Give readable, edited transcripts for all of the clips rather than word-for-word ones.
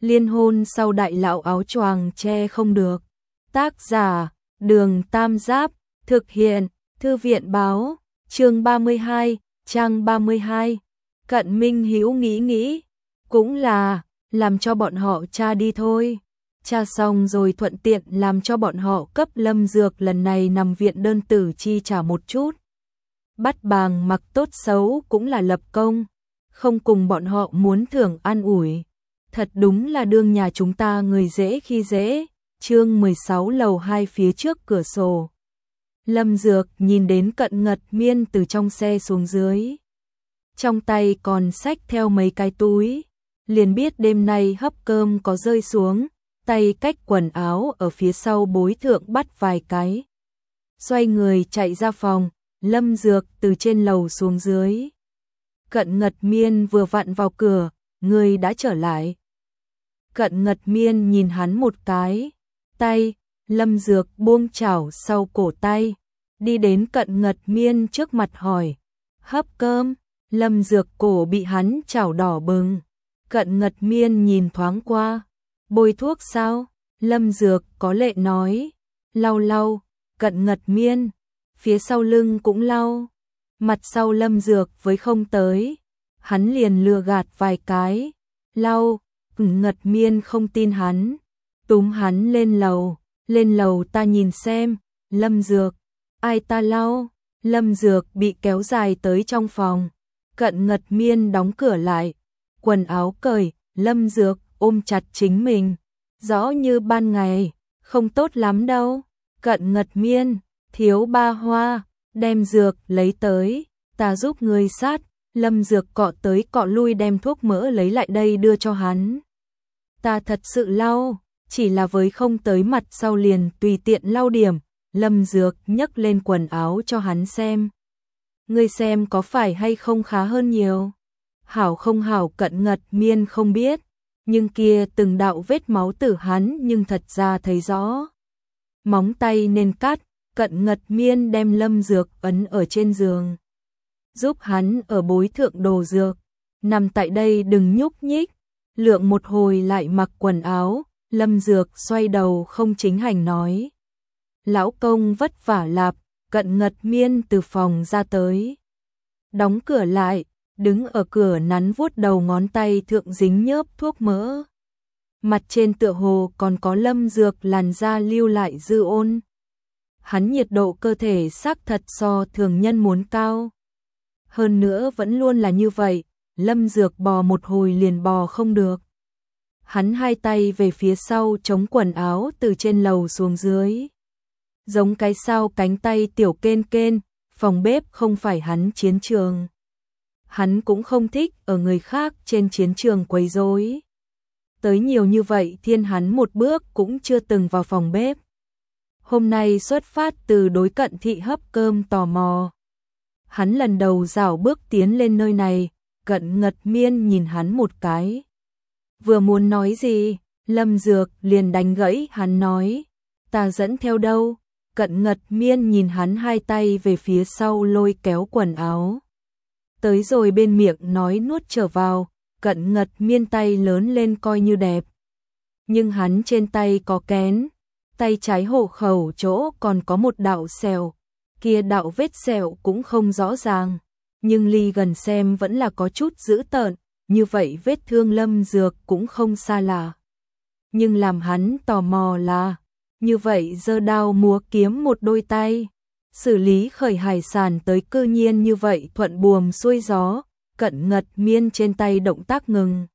Liên hôn sau đại lão áo choàng che không được. Tác giả, Đường Tam Giáp, thực hiện, Thư viện báo, chương 32, trang 32. Cận Minh Hữu nghĩ, cũng là, làm cho bọn họ tra đi thôi. Tra xong rồi thuận tiện làm cho bọn họ cấp Lâm Dược lần này nằm viện đơn tử chi trả một chút. Bắt bàng mặc tốt xấu cũng là lập công, không cùng bọn họ muốn thưởng an ủi. Thật đúng là đương nhà chúng ta người dễ khi dễ. Chương 16 lầu 2 phía trước cửa sổ. Lâm Dược nhìn đến Cận Ngật Miên từ trong xe xuống dưới. Trong tay còn xách theo mấy cái túi. Liền biết đêm nay hấp cơm có rơi xuống, tay cách quần áo ở phía sau bối thượng bắt vài cái. Xoay người chạy ra phòng, Lâm Dược từ trên lầu xuống dưới. Cận Ngật Miên vừa vặn vào cửa, người đã trở lại. Cận Ngật Miên nhìn hắn một cái, tay, Lâm Dược buông chảo sau cổ tay, đi đến Cận Ngật Miên trước mặt hỏi, hấp cơm. Lâm Dược cổ bị hắn chảo đỏ bừng. Cận Ngật Miên nhìn thoáng qua, bôi thuốc sao? Lâm Dược có lệ nói, lau. Cận Ngật Miên, phía sau lưng cũng lau. Mặt sau Lâm Dược với không tới, hắn liền lừa gạt vài cái, lau. Ngật Miên không tin hắn, túm hắn lên lầu ta nhìn xem. Lâm Dược, ai ta lau? Lâm Dược bị kéo dài tới trong phòng. Cận Ngật Miên đóng cửa lại, quần áo cởi, Lâm Dược ôm chặt chính mình, rõ như ban ngày, không tốt lắm đâu. Cận Ngật Miên, thiếu ba hoa, đem dược lấy tới, ta giúp người sát. Lâm Dược cọ tới cọ lui đem thuốc mỡ lấy lại đây đưa cho hắn. Ta thật sự lau, chỉ là với không tới mặt sau liền tùy tiện lau điểm. Lâm Dược nhấc lên quần áo cho hắn xem. Ngươi xem có phải hay không khá hơn nhiều? Hảo không hảo Cận Ngật Miên không biết, nhưng kia từng đạo vết máu từ hắn nhưng thật ra thấy rõ. Móng tay nên cắt, Cận Ngật Miên đem Lâm Dược ấn ở trên giường, giúp hắn ở bối thượng đồ dược, nằm tại đây đừng nhúc nhích. Lượng một hồi lại mặc quần áo, Lâm Dược xoay đầu không chính hành nói, lão công vất vả lạp. Cận Ngật Miên từ phòng ra tới, đóng cửa lại, đứng ở cửa nắn vuốt đầu ngón tay thượng dính nhớp thuốc mỡ. Mặt trên tựa hồ còn có Lâm Dược làn da lưu lại dư ôn. Hắn nhiệt độ cơ thể xác thật so thường nhân muốn cao. Hơn nữa vẫn luôn là như vậy, Lâm Dược bò một hồi liền bò không được. Hắn hai tay về phía sau chống quần áo từ trên lầu xuống dưới. Giống cái sao cánh tay tiểu kên, phòng bếp không phải hắn chiến trường. Hắn cũng không thích ở người khác trên chiến trường quấy rối. Tới nhiều như vậy thiên hắn một bước cũng chưa từng vào phòng bếp. Hôm nay xuất phát từ đối Cận thị hấp cơm tò mò. Hắn lần đầu dạo bước tiến lên nơi này, Cận Ngật Miên nhìn hắn một cái. Vừa muốn nói gì, Lâm Dược liền đánh gãy hắn nói, ta dẫn theo đâu. Cận Ngật Miên nhìn hắn hai tay về phía sau lôi kéo quần áo. Tới rồi bên miệng nói nuốt trở vào, Cận Ngật Miên tay lớn lên coi như đẹp. Nhưng hắn trên tay có kén, tay trái hộ khẩu chỗ còn có một đạo sẹo, kia đạo vết sẹo cũng không rõ ràng, nhưng ly gần xem vẫn là có chút dữ tợn, như vậy vết thương Lâm Dược cũng không xa lạ. Nhưng làm hắn tò mò là, như vậy giơ đao múa kiếm một đôi tay, xử lý khởi hải sản tới cư nhiên như vậy thuận buồm xuôi gió. Cận Ngật Miên trên tay động tác ngừng.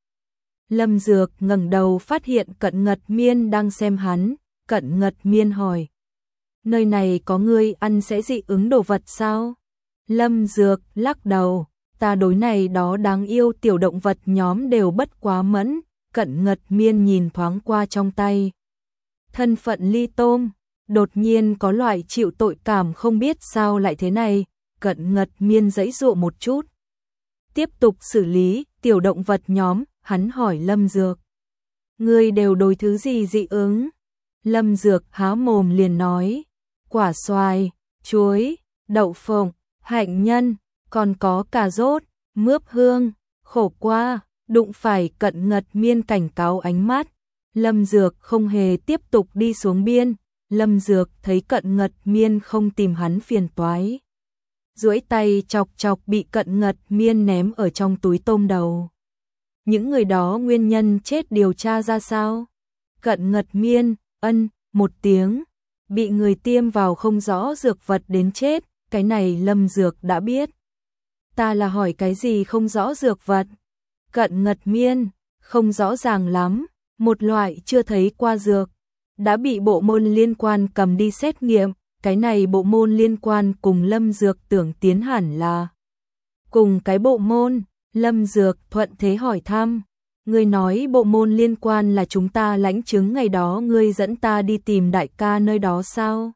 Lâm Dược ngẩng đầu phát hiện Cận Ngật Miên đang xem hắn. Cận Ngật Miên hỏi, nơi này có ngươi ăn sẽ dị ứng đồ vật sao? Lâm Dược lắc đầu, ta đối này đó đáng yêu tiểu động vật nhóm đều bất quá mẫn. Cận Ngật Miên nhìn thoáng qua trong tay thân phận ly tôm, đột nhiên có loại chịu tội cảm không biết sao lại thế này. Cận Ngật Miên giãy giụa một chút, tiếp tục xử lý tiểu động vật nhóm. Hắn hỏi Lâm Dược, ngươi đều đối thứ gì dị ứng? Lâm Dược há mồm liền nói, quả xoài, chuối, đậu phộng, hạnh nhân, còn có cà rốt, mướp hương, khổ qua. đụng phải Cận Ngật Miên cảnh cáo ánh mắt. Lâm Dược không hề tiếp tục đi xuống biên. Lâm Dược thấy Cận Ngật Miên không tìm hắn phiền toái, duỗi tay chọc chọc bị Cận Ngật Miên ném ở trong túi tôm đầu. Những người đó nguyên nhân chết điều tra ra sao? Cận Ngật Miên, một tiếng, bị người tiêm vào không rõ dược vật đến chết, cái này Lâm Dược đã biết. Ta là hỏi cái gì không rõ dược vật? Cận Ngật Miên, không rõ ràng lắm, một loại chưa thấy qua dược, đã bị bộ môn liên quan cầm đi xét nghiệm, cái này bộ môn liên quan cùng Lâm Dược tưởng tiến hẳn là cùng cái bộ môn. Lâm Dược thuận thế hỏi thăm, ngươi nói bộ môn liên quan là chúng ta lãnh chứng ngày đó ngươi dẫn ta đi tìm đại ca nơi đó sao?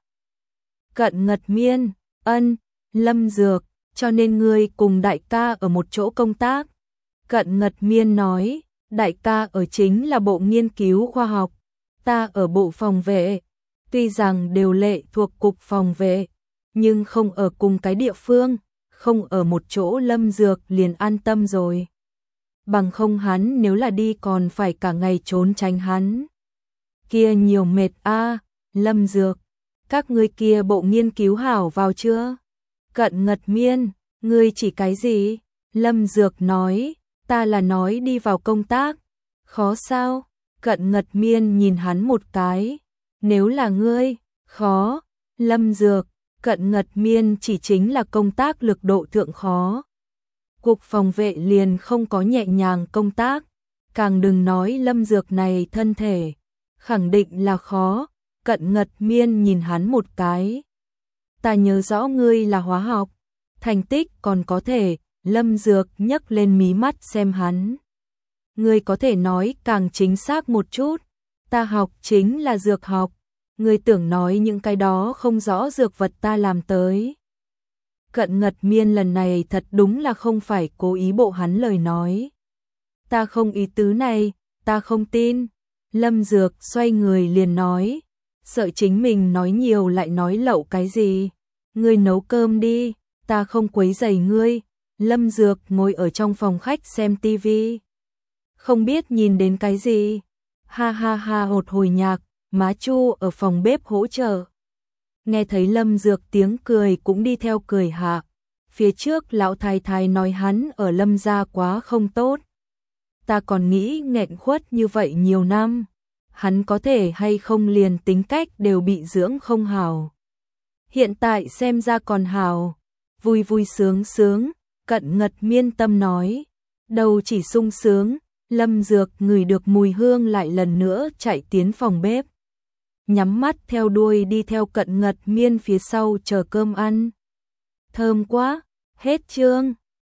Cận Ngật Miên, Lâm Dược, cho nên ngươi cùng đại ca ở một chỗ công tác. Cận Ngật Miên nói, đại ca ở chính là bộ nghiên cứu khoa học, ta ở bộ phòng vệ, tuy rằng đều lệ thuộc cục phòng vệ, nhưng không ở cùng cái địa phương, không ở một chỗ. Lâm Dược liền an tâm rồi. Bằng không hắn nếu là đi còn phải cả ngày trốn tránh hắn. Kia nhiều mệt a. Lâm Dược, các ngươi kia bộ nghiên cứu hảo vào chưa? Cận Ngật Miên, ngươi chỉ cái gì? Lâm Dược nói, ta là nói đi vào công tác. Khó sao? Cận Ngật Miên nhìn hắn một cái. Nếu là ngươi, khó. Lâm Dược, Cận Ngật Miên chỉ chính là công tác lực độ thượng khó. Cục phòng vệ liền không có nhẹ nhàng công tác, càng đừng nói Lâm Dược này thân thể, khẳng định là khó. Cận Ngật Miên nhìn hắn một cái. Ta nhớ rõ ngươi là hóa học, thành tích còn có thể. Lâm Dược nhấc lên mí mắt xem hắn. Ngươi có thể nói càng chính xác một chút, ta học chính là dược học, ngươi tưởng nói những cái đó không rõ dược vật ta làm tới. Cận Ngật Miên lần này thật đúng là không phải cố ý bộ hắn lời nói. Ta không ý tứ này, ta không tin. Lâm Dược xoay người liền nói, sợ chính mình nói nhiều lại nói lậu cái gì. Ngươi nấu cơm đi, ta không quấy rầy ngươi. Lâm Dược ngồi ở trong phòng khách xem tivi, không biết nhìn đến cái gì. Ha ha ha, một hồi nhạc, má Chu ở phòng bếp hỗ trợ. Nghe thấy Lâm Dược tiếng cười cũng đi theo cười hạ. Phía trước lão thái thái nói hắn ở Lâm gia quá không tốt. Ta còn nghĩ nghẹn khuất như vậy nhiều năm, hắn có thể hay không liền tính cách đều bị dưỡng không hảo. Hiện tại xem ra còn hảo, vui vui sướng sướng. Cận Ngật Miên tâm nói, đầu chỉ sung sướng. Lâm Dược ngửi được mùi hương lại lần nữa chạy tiến phòng bếp, nhắm mắt theo đuôi đi theo Cận Ngật Miên phía sau chờ cơm ăn. Thơm quá. Hết chương.